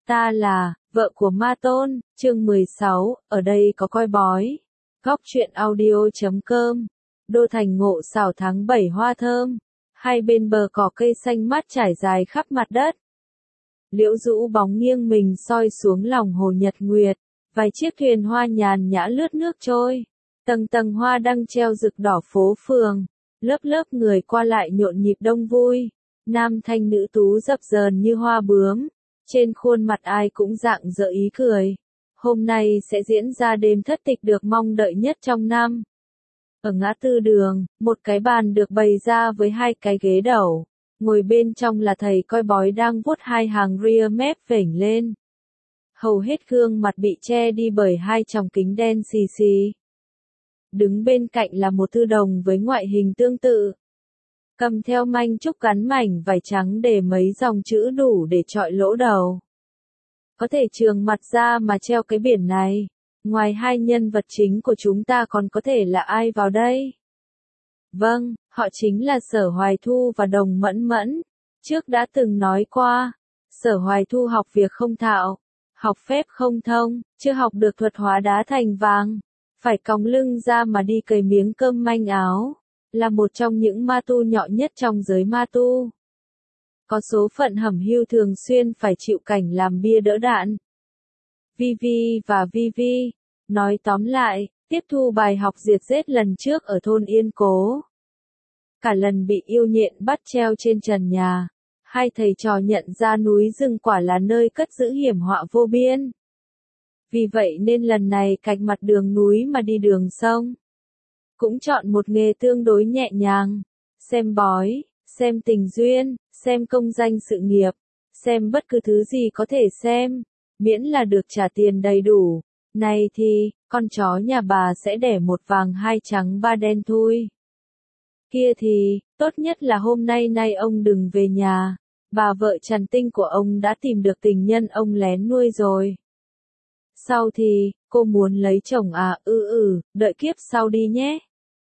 Ta là vợ của Ma Tôn, chương 16, ở đây có coi bói. Góc truyện audio.com. Đô thành ngộ xảo tháng 7 hoa thơm. Hai bên bờ cỏ cây xanh mát trải dài khắp mặt đất. Liễu rũ bóng nghiêng mình soi xuống lòng hồ nhật nguyệt. Vài chiếc thuyền hoa nhàn nhã lướt nước trôi. Tầng tầng hoa đăng treo rực đỏ phố phường. Lớp lớp người qua lại nhộn nhịp đông vui. Nam thanh nữ tú dập dờn như hoa bướm. Trên khuôn mặt ai cũng rạng rỡ ý cười. Hôm nay sẽ diễn ra đêm thất tịch được mong đợi nhất trong năm. Ở ngã tư đường, một cái bàn được bày ra với hai cái ghế đầu. Ngồi bên trong là thầy coi bói đang vuốt hai hàng ria mép vểnh lên. Hầu hết gương mặt bị che đi bởi hai tròng kính đen xì xì. Đứng bên cạnh là một thư đồng với ngoại hình tương tự. Cầm theo manh trúc gắn mảnh vải trắng để mấy dòng chữ đủ để chọi lỗ đầu. Có thể trường mặt ra mà treo cái biển này. Ngoài hai nhân vật chính của chúng ta còn có thể là ai vào đây? Vâng, họ chính là Sở Hoài Thu và Đồng Mẫn Mẫn. Trước đã từng nói qua, Sở Hoài Thu học việc không thạo, học phép không thông, chưa học được thuật hóa đá thành vàng. Phải còng lưng ra mà đi cày miếng cơm manh áo. Là một trong những ma tu nhỏ nhất trong giới ma tu. Có số phận hẩm hiu thường xuyên phải chịu cảnh làm bia đỡ đạn. Vivi và Vivi, nói tóm lại, tiếp thu bài học diệt rết lần trước ở thôn Yên Cố. Cả lần bị yêu nhện bắt treo trên trần nhà, hai thầy trò nhận ra núi rừng quả là nơi cất giữ hiểm họa vô biên. Vì vậy nên lần này cạch mặt đường núi mà đi đường sông. Cũng chọn một nghề tương đối nhẹ nhàng, xem bói, xem tình duyên, xem công danh sự nghiệp, xem bất cứ thứ gì có thể xem, miễn là được trả tiền đầy đủ. Này thì, con chó nhà bà sẽ đẻ một vàng hai trắng ba đen thôi. Kia thì, tốt nhất là hôm nay ông đừng về nhà, bà vợ trằn tinh của ông đã tìm được tình nhân ông lén nuôi rồi. Sau thì, cô muốn lấy chồng à? Đợi kiếp sau đi nhé.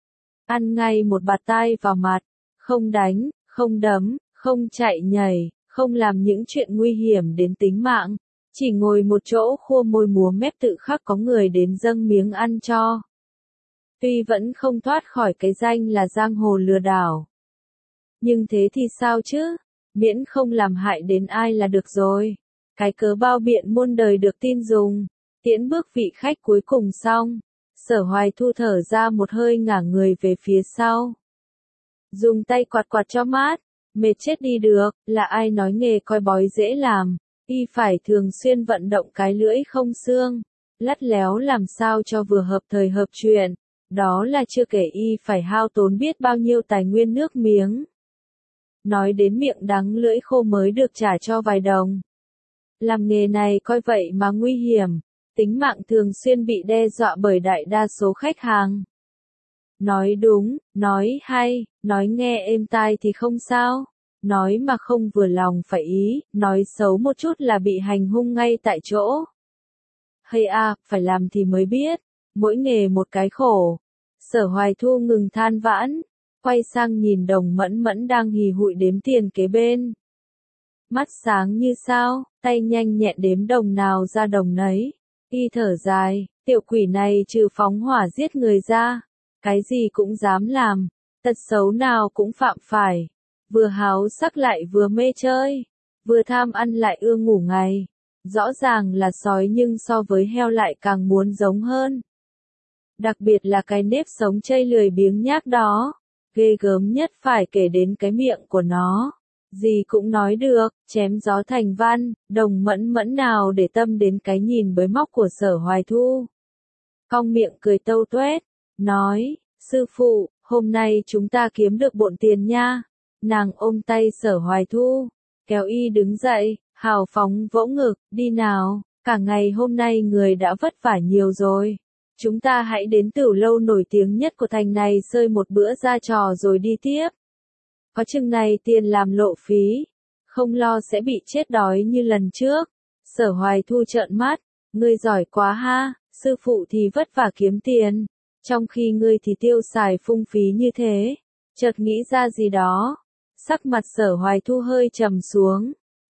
Ăn ngay một bạt tai vào mặt, không đánh, không đấm, không chạy nhảy, không làm những chuyện nguy hiểm đến tính mạng, chỉ ngồi một chỗ khua môi múa mép tự khắc có người đến dâng miếng ăn cho. Tuy vẫn không thoát khỏi cái danh là giang hồ lừa đảo. Nhưng thế thì sao chứ? Miễn không làm hại đến ai là được rồi. Cái cớ bao biện muôn đời được tin dùng. Tiễn bước vị khách cuối cùng xong. Sở Hoài Thu thở ra một hơi ngả người về phía sau. Dùng tay quạt quạt cho mát. Mệt chết đi được, là ai nói nghề coi bói dễ làm. Y phải thường xuyên vận động cái lưỡi không xương. Lắt léo làm sao cho vừa hợp thời hợp chuyện. Đó là chưa kể y phải hao tốn biết bao nhiêu tài nguyên nước miếng. Nói đến miệng đắng lưỡi khô mới được trả cho vài đồng. Làm nghề này coi vậy mà nguy hiểm. Tính mạng thường xuyên bị đe dọa bởi đại đa số khách hàng. Nói đúng, nói hay, nói nghe êm tai thì không sao. Nói mà không vừa lòng phải ý, nói xấu một chút là bị hành hung ngay tại chỗ. Hay à, phải làm thì mới biết, mỗi nghề một cái khổ. Sở Hoài Thu ngừng than vãn, quay sang nhìn Đồng Mẫn Mẫn đang hì hụi đếm tiền kế bên. Mắt sáng như sao, tay nhanh nhẹn đếm đồng nào ra đồng nấy. Y thở dài, tiểu quỷ này trừ phóng hỏa giết người ra, cái gì cũng dám làm, tật xấu nào cũng phạm phải, vừa háo sắc lại vừa mê chơi, vừa tham ăn lại ưa ngủ ngày, rõ ràng là sói nhưng so với heo lại càng muốn giống hơn. Đặc biệt là cái nếp sống chây lười biếng nhác đó, ghê gớm nhất phải kể đến cái miệng của nó. Gì cũng nói được, chém gió thành văn, Đồng Mẫn Mẫn nào để tâm đến cái nhìn bới móc của Sở Hoài Thu. Cong miệng cười tâu tuét, nói, sư phụ, hôm nay chúng ta kiếm được bộn tiền nha. Nàng ôm tay Sở Hoài Thu, kéo y đứng dậy, hào phóng vỗ ngực, đi nào, cả ngày hôm nay người đã vất vả nhiều rồi. Chúng ta hãy đến tửu lâu nổi tiếng nhất của thành này xơi một bữa ra trò rồi đi tiếp. Có chừng này tiền làm lộ phí, không lo sẽ bị chết đói như lần trước. Sở Hoài Thu trợn mắt, ngươi giỏi quá ha, sư phụ thì vất vả kiếm tiền, trong khi ngươi thì tiêu xài phung phí như thế. Chợt nghĩ ra gì đó, sắc mặt Sở Hoài Thu hơi trầm xuống,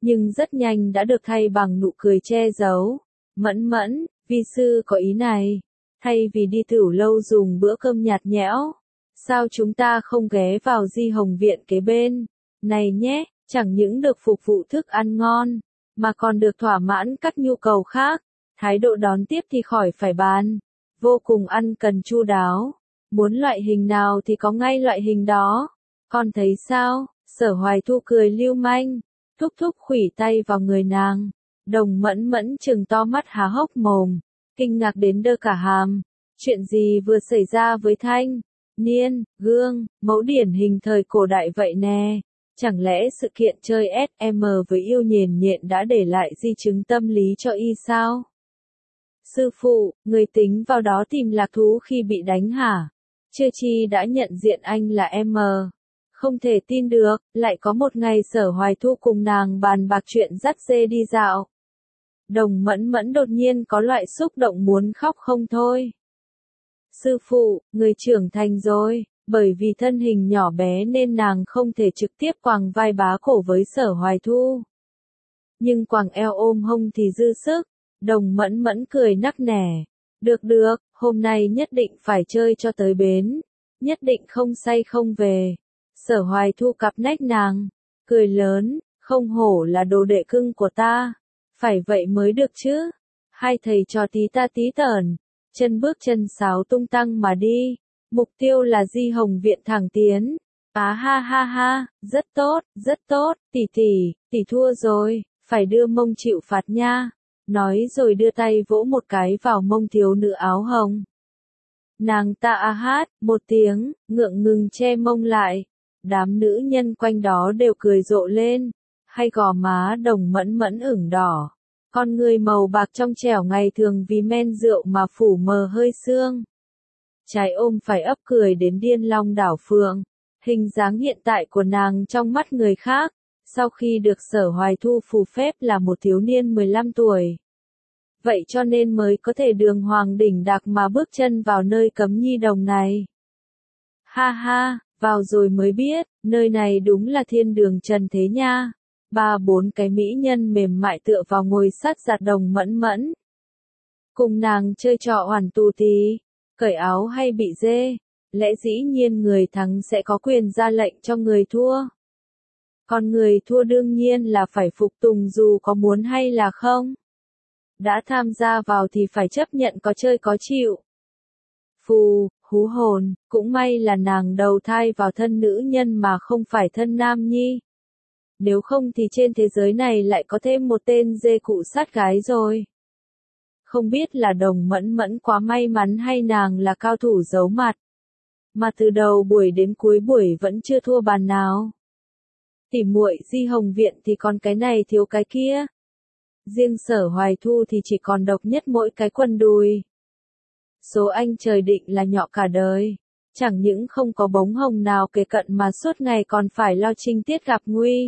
nhưng rất nhanh đã được thay bằng nụ cười che giấu. Mẫn mẫn, vi sư có ý này. Thay vì đi tửu lâu dùng bữa cơm nhạt nhẽo, sao chúng ta không ghé vào Di Hồng viện kế bên, này nhé, chẳng những được phục vụ thức ăn ngon, mà còn được thỏa mãn các nhu cầu khác. Thái độ đón tiếp thì khỏi phải bàn, vô cùng ân cần chu đáo, muốn loại hình nào thì có ngay loại hình đó. Con thấy sao? Sở Hoài Thu cười lưu manh, thúc thúc khuỷu tay vào người nàng. Đồng Mẫn Mẫn trừng to mắt há hốc mồm, kinh ngạc đến đơ cả hàm. Chuyện gì vừa xảy ra với Thanh Niên, gương, mẫu điển hình thời cổ đại vậy nè? Chẳng lẽ sự kiện chơi SM với yêu nhền nhện đã để lại di chứng tâm lý cho y sao? Sư phụ, người tính vào đó tìm lạc thú khi bị đánh hả? Chưa chi đã nhận diện anh là M. Không thể tin được, lại có một ngày Sở Hoài Thu cùng nàng bàn bạc chuyện dắt dê đi dạo. Đồng Mẫn Mẫn đột nhiên có loại xúc động muốn khóc không thôi. Sư phụ, người trưởng thành rồi, bởi vì thân hình nhỏ bé nên nàng không thể trực tiếp quàng vai bá cổ với Sở Hoài Thu. Nhưng quàng eo ôm hông thì dư sức. Đồng Mẫn Mẫn cười nắc nẻ. Được được, hôm nay nhất định phải chơi cho tới bến. Nhất định không say không về. Sở Hoài Thu cặp nách nàng, cười lớn, không hổ là đồ đệ cưng của ta. Phải vậy mới được chứ. Hai thầy trò tí ta tí tởn, chân bước chân sáo tung tăng mà đi. Mục tiêu là Di Hồng viện thẳng tiến. Á ha ha ha, rất tốt, tỷ thua rồi, phải đưa mông chịu phạt nha. Nói rồi đưa tay vỗ một cái vào mông thiếu nữ áo hồng. Nàng ta a hát, một tiếng, ngượng ngừng che mông lại. Đám nữ nhân quanh đó đều cười rộ lên. Hay gò má Đồng Mẫn Mẫn ửng đỏ. Con người màu bạc trong trẻo ngày thường vì men rượu mà phủ mờ hơi sương. Trái ôm phải ấp cười đến điên long đảo phượng. Hình dáng hiện tại của nàng trong mắt người khác, sau khi được Sở Hoài Thu phù phép là một thiếu niên 15 tuổi. Vậy cho nên mới có thể đường hoàng đỉnh đạc mà bước chân vào nơi cấm nhi đồng này. Ha ha, vào rồi mới biết, nơi này đúng là thiên đường trần thế nha. 3-4 cái mỹ nhân mềm mại tựa vào ngồi sát giặt Đồng Mẫn Mẫn. Cùng nàng chơi trò hoàn tù tí, cởi áo hay bị dê, lẽ dĩ nhiên người thắng sẽ có quyền ra lệnh cho người thua. Còn người thua đương nhiên là phải phục tùng dù có muốn hay là không. Đã tham gia vào thì phải chấp nhận có chơi có chịu. Phù, hú hồn, cũng may là nàng đầu thai vào thân nữ nhân mà không phải thân nam nhi. Nếu không thì trên thế giới này lại có thêm một tên dê cụ sát gái rồi. Không biết là Đồng Mẫn Mẫn quá may mắn hay nàng là cao thủ giấu mặt. Mà từ đầu buổi đến cuối buổi vẫn chưa thua bàn nào. Tỉ muội Di Hồng viện thì còn cái này thiếu cái kia. Riêng Sở Hoài Thu thì chỉ còn độc nhất mỗi cái quần đùi. Số anh trời định là nhọ cả đời. Chẳng những không có bóng hồng nào kề cận mà suốt ngày còn phải lo trinh tiết gặp nguy.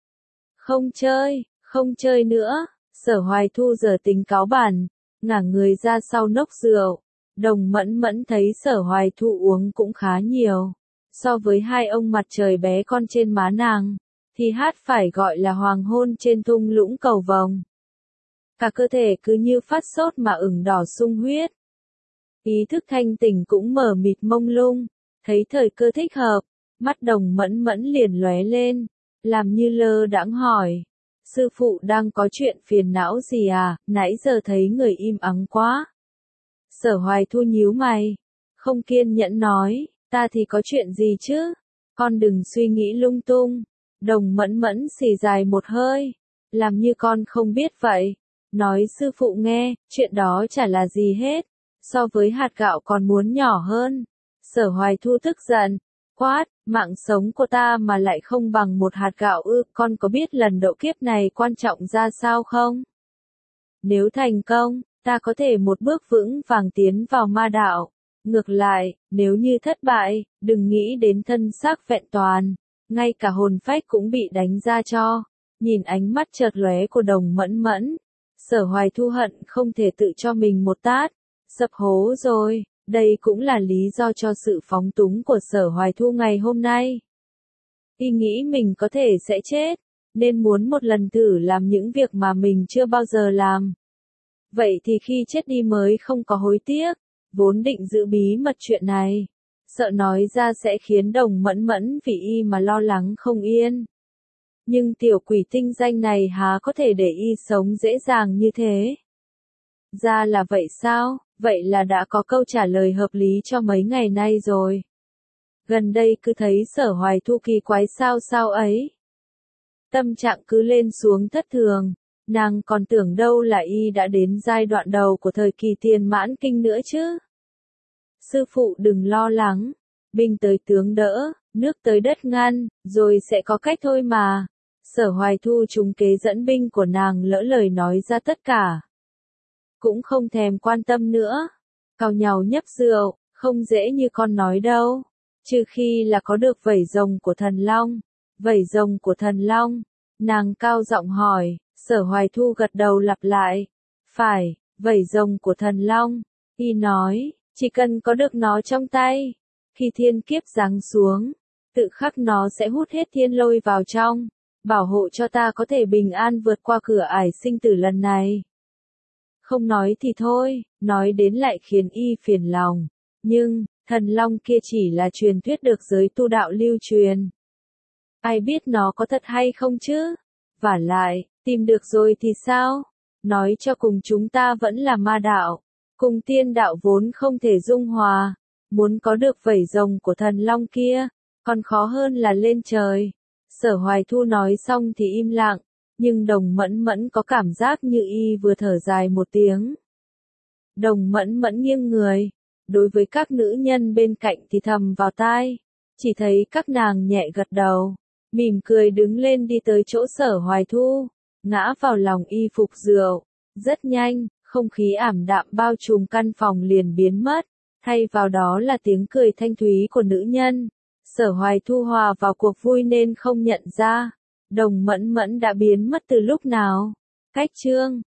Không chơi nữa. Sở Hoài Thu giờ tính cáo bản, ngả người ra sau nốc rượu. Đồng Mẫn Mẫn thấy Sở Hoài Thu uống cũng khá nhiều. So với hai ông mặt trời bé con trên má nàng, thì hát phải gọi là hoàng hôn trên thung lũng cầu vồng. Cả cơ thể cứ như phát sốt mà ửng đỏ sung huyết. Ý thức thanh tỉnh cũng mờ mịt mông lung, thấy thời cơ thích hợp, mắt Đồng Mẫn Mẫn liền lóe lên, làm như lơ đãng hỏi. Sư phụ đang có chuyện phiền não gì à, nãy giờ thấy người im ắng quá. Sở Hoài Thu nhíu mày, không kiên nhẫn nói, ta thì có chuyện gì chứ, con đừng suy nghĩ lung tung. Đồng Mẫn Mẫn xì dài một hơi, làm như con không biết vậy, nói sư phụ nghe, chuyện đó chả là gì hết, so với hạt gạo còn muốn nhỏ hơn. Sở Hoài Thu tức giận, quát, mạng sống của ta mà lại không bằng một hạt gạo ư, con có biết lần độ kiếp này quan trọng ra sao không? Nếu thành công, ta có thể một bước vững vàng tiến vào ma đạo. Ngược lại, nếu như thất bại, đừng nghĩ đến thân xác vẹn toàn, ngay cả hồn phách cũng bị đánh ra cho. Nhìn ánh mắt chợt lóe của Đồng Mẫn Mẫn, Sở Hoài Thu hận không thể tự cho mình một tát, sập hố rồi. Đây cũng là lý do cho sự phóng túng của Sở Hoài Thu ngày hôm nay. Y nghĩ mình có thể sẽ chết, nên muốn một lần thử làm những việc mà mình chưa bao giờ làm. Vậy thì khi chết đi mới không có hối tiếc, vốn định giữ bí mật chuyện này. Sợ nói ra sẽ khiến Đồng Mẫn Mẫn vì y mà lo lắng không yên. Nhưng tiểu quỷ tinh danh này há có thể để y sống dễ dàng như thế. Ra là vậy sao, vậy là đã có câu trả lời hợp lý cho mấy ngày nay rồi. Gần đây cứ thấy Sở Hoài Thu kỳ quái sao sao ấy. Tâm trạng cứ lên xuống thất thường, nàng còn tưởng đâu là y đã đến giai đoạn đầu của thời kỳ tiền mãn kinh nữa chứ. Sư phụ đừng lo lắng, binh tới tướng đỡ, nước tới đất ngăn, rồi sẽ có cách thôi mà. Sở Hoài Thu trúng kế dẫn binh của nàng lỡ lời nói ra tất cả. Cũng không thèm quan tâm nữa. Cào nhàu nhấp rượu, không dễ như con nói đâu. Trừ khi là có được vảy rồng của thần long. Vảy rồng của thần long. Nàng cao giọng hỏi, Sở Hoài Thu gật đầu lặp lại. Phải, vảy rồng của thần long. Y nói, chỉ cần có được nó trong tay. Khi thiên kiếp giáng xuống, tự khắc nó sẽ hút hết thiên lôi vào trong. Bảo hộ cho ta có thể bình an vượt qua cửa ải sinh tử lần này. Không nói thì thôi, nói đến lại khiến y phiền lòng. Nhưng, thần long kia chỉ là truyền thuyết được giới tu đạo lưu truyền. Ai biết nó có thật hay không chứ? Vả lại, tìm được rồi thì sao? Nói cho cùng chúng ta vẫn là ma đạo. Cùng tiên đạo vốn không thể dung hòa. Muốn có được vảy rồng của thần long kia, còn khó hơn là lên trời. Sở Hoài Thu nói xong thì im lặng, nhưng Đồng Mẫn Mẫn có cảm giác như y vừa thở dài một tiếng. Đồng Mẫn Mẫn nghiêng người, đối với các nữ nhân bên cạnh thì thầm vào tai, chỉ thấy các nàng nhẹ gật đầu, mỉm cười đứng lên đi tới chỗ Sở Hoài Thu, ngã vào lòng y phục rượu. Rất nhanh, không khí ảm đạm bao trùm căn phòng liền biến mất, thay vào đó là tiếng cười thanh thúy của nữ nhân. Sở Hoài Thu hòa vào cuộc vui nên không nhận ra, Đồng Mẫn Mẫn đã biến mất từ lúc nào. Cách chương